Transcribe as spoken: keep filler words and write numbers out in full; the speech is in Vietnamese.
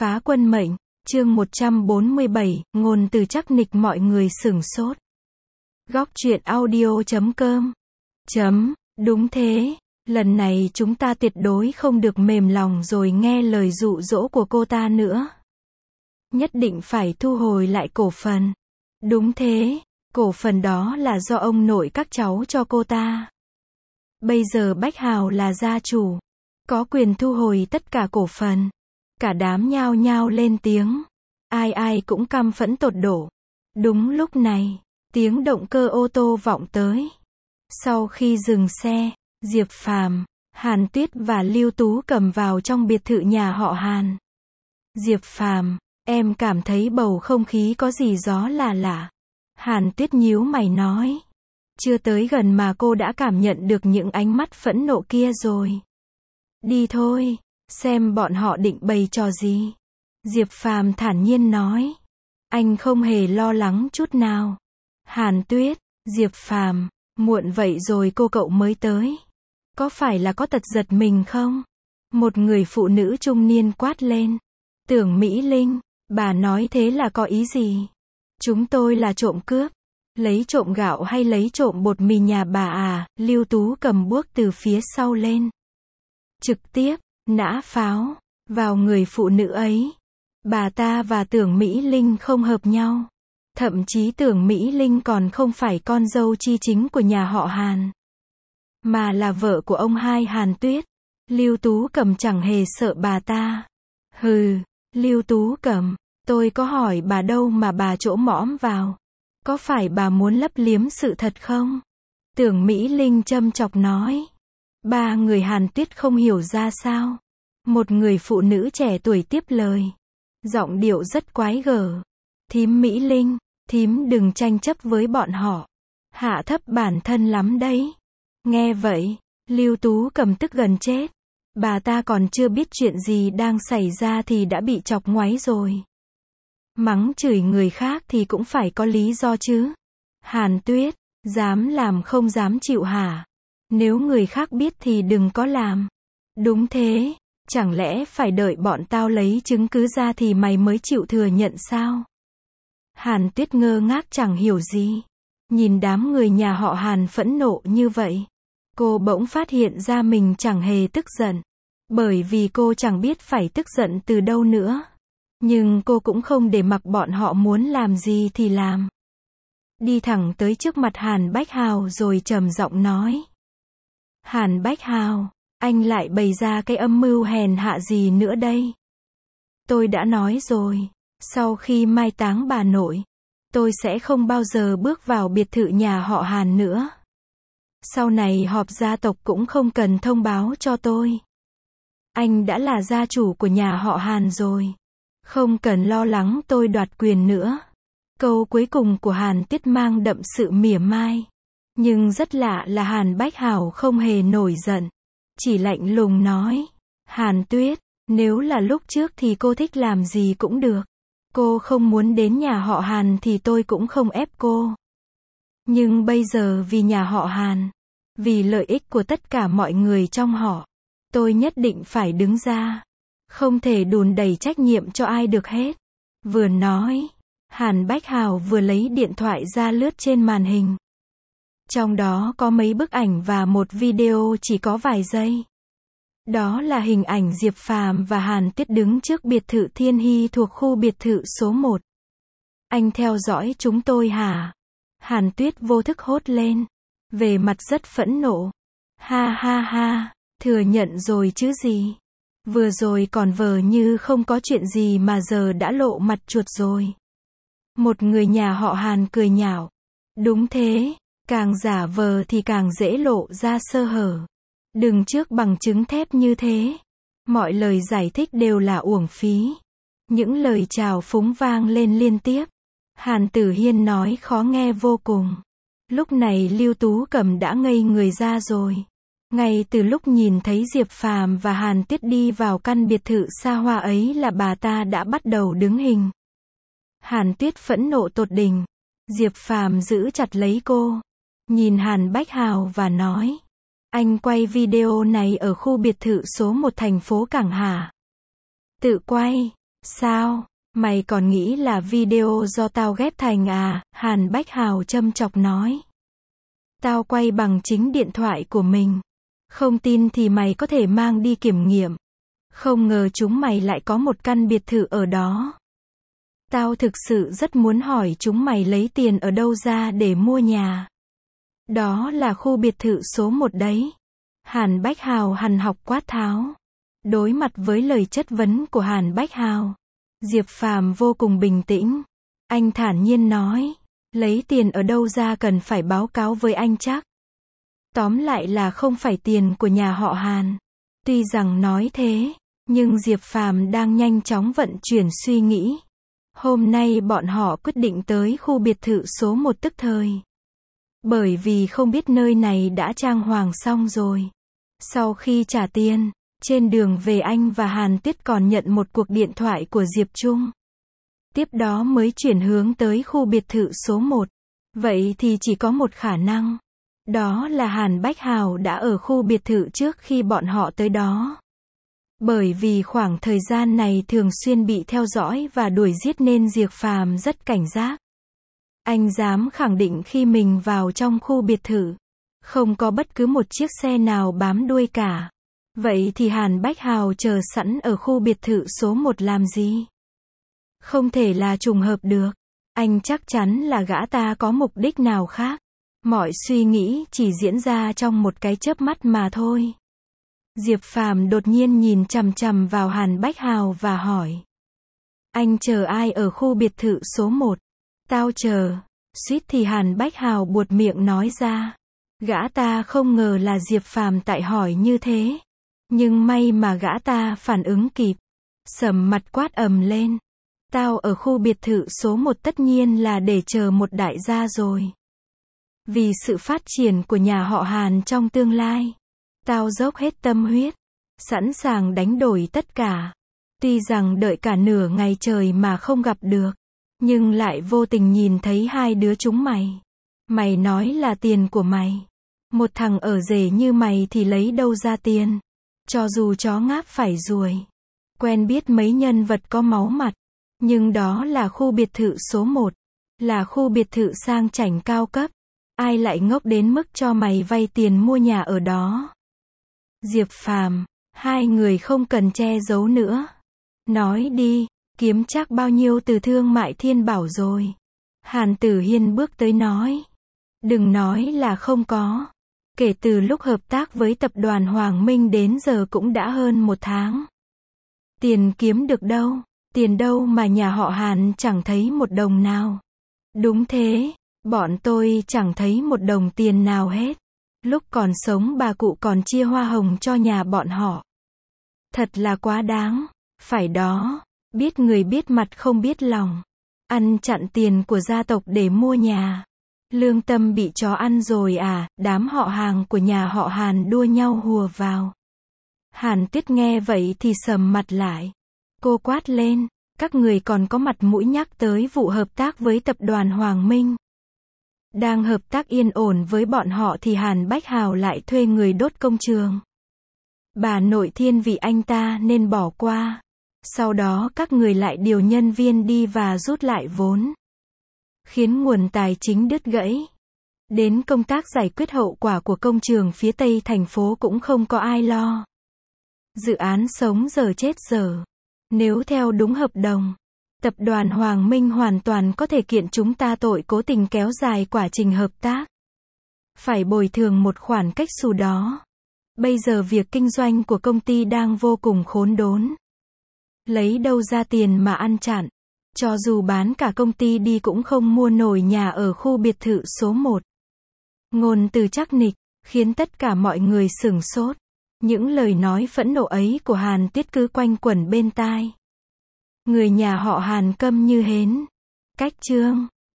Phá quân mệnh, chương một trăm bốn mươi bảy, ngôn từ chắc nịch mọi người sửng sốt. Góc truyện audio chấm com. Chấm, đúng thế, lần này chúng ta tuyệt đối không được mềm lòng rồi nghe lời dụ dỗ của cô ta nữa. Nhất định phải thu hồi lại cổ phần. Đúng thế, cổ phần đó là do ông nội các cháu cho cô ta. Bây giờ Bách Hào là gia chủ, có quyền thu hồi tất cả cổ phần. Cả đám nhao nhao lên tiếng. Ai ai cũng căm phẫn tột độ. Đúng lúc này, tiếng động cơ ô tô vọng tới. Sau khi dừng xe, Diệp Phàm, Hàn Tuyết và Lưu Tú Cầm vào trong biệt thự nhà họ Hàn. Diệp Phàm, em cảm thấy bầu không khí có gì gió là lạ. Hàn Tuyết nhíu mày nói. Chưa tới gần mà cô đã cảm nhận được những ánh mắt phẫn nộ kia rồi. Đi thôi, xem bọn họ định bày trò gì. Diệp Phàm thản nhiên nói. Anh không hề lo lắng chút nào. Hàn Tuyết, Diệp Phàm, muộn vậy rồi cô cậu mới tới. Có phải là có tật giật mình không? Một người phụ nữ trung niên quát lên. Tưởng Mỹ Linh, bà nói thế là có ý gì? Chúng tôi là trộm cướp. Lấy trộm gạo hay lấy trộm bột mì nhà bà à? Lưu Tú Cầm buốc từ phía sau lên. Trực tiếp nã pháo vào người phụ nữ ấy. Bà ta và Tưởng Mỹ Linh không hợp nhau. Thậm chí Tưởng Mỹ Linh còn không phải con dâu chi chính của nhà họ Hàn, mà là vợ của ông hai Hàn Tuyết. Lưu Tú Cầm chẳng hề sợ bà ta. Hừ, Lưu Tú Cầm, tôi có hỏi bà đâu mà bà chỗ mõm vào. Có phải bà muốn lấp liếm sự thật không? Tưởng Mỹ Linh châm chọc nói. Ba người Hàn Tuyết không hiểu ra sao. Một người phụ nữ trẻ tuổi tiếp lời. Giọng điệu rất quái gở. Thím Mỹ Linh, thím đừng tranh chấp với bọn họ. Hạ thấp bản thân lắm đấy. Nghe vậy, Lưu Tú Cầm tức gần chết. Bà ta còn chưa biết chuyện gì đang xảy ra thì đã bị chọc ngoáy rồi. Mắng chửi người khác thì cũng phải có lý do chứ. Hàn Tuyết, dám làm không dám chịu hả? Nếu người khác biết thì đừng có làm. Đúng thế, chẳng lẽ phải đợi bọn tao lấy chứng cứ ra thì mày mới chịu thừa nhận sao? Hàn Tuyết ngơ ngác chẳng hiểu gì. Nhìn đám người nhà họ Hàn phẫn nộ như vậy, cô bỗng phát hiện ra mình chẳng hề tức giận. Bởi vì cô chẳng biết phải tức giận từ đâu nữa. Nhưng cô cũng không để mặc bọn họ muốn làm gì thì làm. Đi thẳng tới trước mặt Hàn Bách Hào rồi trầm giọng nói. Hàn Bách Hào, anh lại bày ra cái âm mưu hèn hạ gì nữa đây? Tôi đã nói rồi, sau khi mai táng bà nội, tôi sẽ không bao giờ bước vào biệt thự nhà họ Hàn nữa. Sau này họp gia tộc cũng không cần thông báo cho tôi. Anh đã là gia chủ của nhà họ Hàn rồi. Không cần lo lắng tôi đoạt quyền nữa. Câu cuối cùng của Hàn Tuyết mang đậm sự mỉa mai. Nhưng rất lạ là Hàn Bách Hào không hề nổi giận. Chỉ lạnh lùng nói. Hàn Tuyết, nếu là lúc trước thì cô thích làm gì cũng được. Cô không muốn đến nhà họ Hàn thì tôi cũng không ép cô. Nhưng bây giờ vì nhà họ Hàn, vì lợi ích của tất cả mọi người trong họ, tôi nhất định phải đứng ra. Không thể đùn đẩy trách nhiệm cho ai được hết. Vừa nói, Hàn Bách Hào vừa lấy điện thoại ra lướt trên màn hình. Trong đó có mấy bức ảnh và một video chỉ có vài giây. Đó là hình ảnh Diệp Phàm và Hàn Tuyết đứng trước biệt thự Thiên Hy thuộc khu biệt thự số một. Anh theo dõi chúng tôi hả? Hàn Tuyết vô thức hốt lên. Về mặt rất phẫn nộ. Ha ha ha, thừa nhận rồi chứ gì. Vừa rồi còn vờ như không có chuyện gì mà giờ đã lộ mặt chuột rồi. Một người nhà họ Hàn cười nhạo. Đúng thế, càng giả vờ thì càng dễ lộ ra sơ hở. Đừng trước bằng chứng thép như thế. Mọi lời giải thích đều là uổng phí. Những lời chào phúng vang lên liên tiếp. Hàn Tử Hiên nói khó nghe vô cùng. Lúc này Lưu Tú Cầm đã ngây người ra rồi. Ngay từ lúc nhìn thấy Diệp Phàm và Hàn Tuyết đi vào căn biệt thự xa hoa ấy là bà ta đã bắt đầu đứng hình. Hàn Tuyết phẫn nộ tột đỉnh. Diệp Phàm giữ chặt lấy cô. Nhìn Hàn Bách Hào và nói. Anh quay video này ở khu biệt thự số một thành phố Cảng hả? Tự quay. Sao, mày còn nghĩ là video do tao ghép thành à, Hàn Bách Hào châm chọc nói. Tao quay bằng chính điện thoại của mình. Không tin thì mày có thể mang đi kiểm nghiệm. Không ngờ chúng mày lại có một căn biệt thự ở đó. Tao thực sự rất muốn hỏi chúng mày lấy tiền ở đâu ra để mua nhà. Đó là khu biệt thự số một đấy. Hàn Bách Hào hằn học quát tháo. Đối mặt với lời chất vấn của Hàn Bách Hào, Diệp Phàm vô cùng bình tĩnh. Anh thản nhiên nói, lấy tiền ở đâu ra cần phải báo cáo với anh chắc. Tóm lại là không phải tiền của nhà họ Hàn. Tuy rằng nói thế, nhưng Diệp Phàm đang nhanh chóng vận chuyển suy nghĩ. Hôm nay bọn họ quyết định tới khu biệt thự số một tức thời. Bởi vì không biết nơi này đã trang hoàng xong rồi. Sau khi trả tiền, trên đường về anh và Hàn Tuyết còn nhận một cuộc điện thoại của Diệp Trung. Tiếp đó mới chuyển hướng tới khu biệt thự số một. Vậy thì chỉ có một khả năng. Đó là Hàn Bách Hào đã ở khu biệt thự trước khi bọn họ tới đó. Bởi vì khoảng thời gian này thường xuyên bị theo dõi và đuổi giết nên Diệp Phàm rất cảnh giác. Anh dám khẳng định khi mình vào trong khu biệt thự, không có bất cứ một chiếc xe nào bám đuôi cả. Vậy thì Hàn Bách Hào chờ sẵn ở khu biệt thự số một làm gì? Không thể là trùng hợp được. Anh chắc chắn là gã ta có mục đích nào khác. Mọi suy nghĩ chỉ diễn ra trong một cái chớp mắt mà thôi. Diệp Phàm đột nhiên nhìn chằm chằm vào Hàn Bách Hào và hỏi. Anh chờ ai ở khu biệt thự số một? Tao chờ. Suýt thì Hàn Bách Hào buột miệng nói ra. Gã ta không ngờ là Diệp Phàm tại hỏi như thế. Nhưng may mà gã ta phản ứng kịp. Sầm mặt quát ầm lên. Tao ở khu biệt thự số một tất nhiên là để chờ một đại gia rồi. Vì sự phát triển của nhà họ Hàn trong tương lai, tao dốc hết tâm huyết, sẵn sàng đánh đổi tất cả. Tuy rằng đợi cả nửa ngày trời mà không gặp được, nhưng lại vô tình nhìn thấy hai đứa chúng mày. Mày nói là tiền của mày. Một thằng ở rể như mày thì lấy đâu ra tiền. Cho dù chó ngáp phải ruồi. Quen biết mấy nhân vật có máu mặt. Nhưng đó là khu biệt thự số một. Là khu biệt thự sang chảnh cao cấp. Ai lại ngốc đến mức cho mày vay tiền mua nhà ở đó. Diệp Phàm, hai người không cần che giấu nữa. Nói đi, kiếm chắc bao nhiêu từ Thương Mại Thiên Bảo rồi. Hàn Tử Hiên bước tới nói. Đừng nói là không có. Kể từ lúc hợp tác với tập đoàn Hoàng Minh đến giờ cũng đã hơn một tháng. Tiền kiếm được đâu? Tiền đâu mà nhà họ Hàn chẳng thấy một đồng nào. Đúng thế, bọn tôi chẳng thấy một đồng tiền nào hết. Lúc còn sống bà cụ còn chia hoa hồng cho nhà bọn họ. Thật là quá đáng. Phải đó, biết người biết mặt không biết lòng. Ăn chặn tiền của gia tộc để mua nhà. Lương tâm bị chó ăn rồi à, đám họ hàng của nhà họ Hàn đua nhau hùa vào. Hàn Tuyết nghe vậy thì sầm mặt lại. Cô quát lên, các người còn có mặt mũi nhắc tới vụ hợp tác với tập đoàn Hoàng Minh. Đang hợp tác yên ổn với bọn họ thì Hàn Bách Hào lại thuê người đốt công trường. Bà nội thiên vị anh ta nên bỏ qua. Sau đó các người lại điều nhân viên đi và rút lại vốn. Khiến nguồn tài chính đứt gãy. Đến công tác giải quyết hậu quả của công trường phía tây thành phố cũng không có ai lo. Dự án sống dở chết dở. Nếu theo đúng hợp đồng, tập đoàn Hoàng Minh hoàn toàn có thể kiện chúng ta tội cố tình kéo dài quá trình hợp tác. Phải bồi thường một khoản cách xù đó. Bây giờ việc kinh doanh của công ty đang vô cùng khốn đốn. Lấy đâu ra tiền mà ăn chặn. Cho dù bán cả công ty đi cũng không mua nổi nhà ở khu biệt thự số một. Ngôn từ chắc nịch, khiến tất cả mọi người sửng sốt. Những lời nói phẫn nộ ấy của Hàn Tuyết cứ quanh quẩn bên tai. Người nhà họ Hàn câm như hến. Cách chương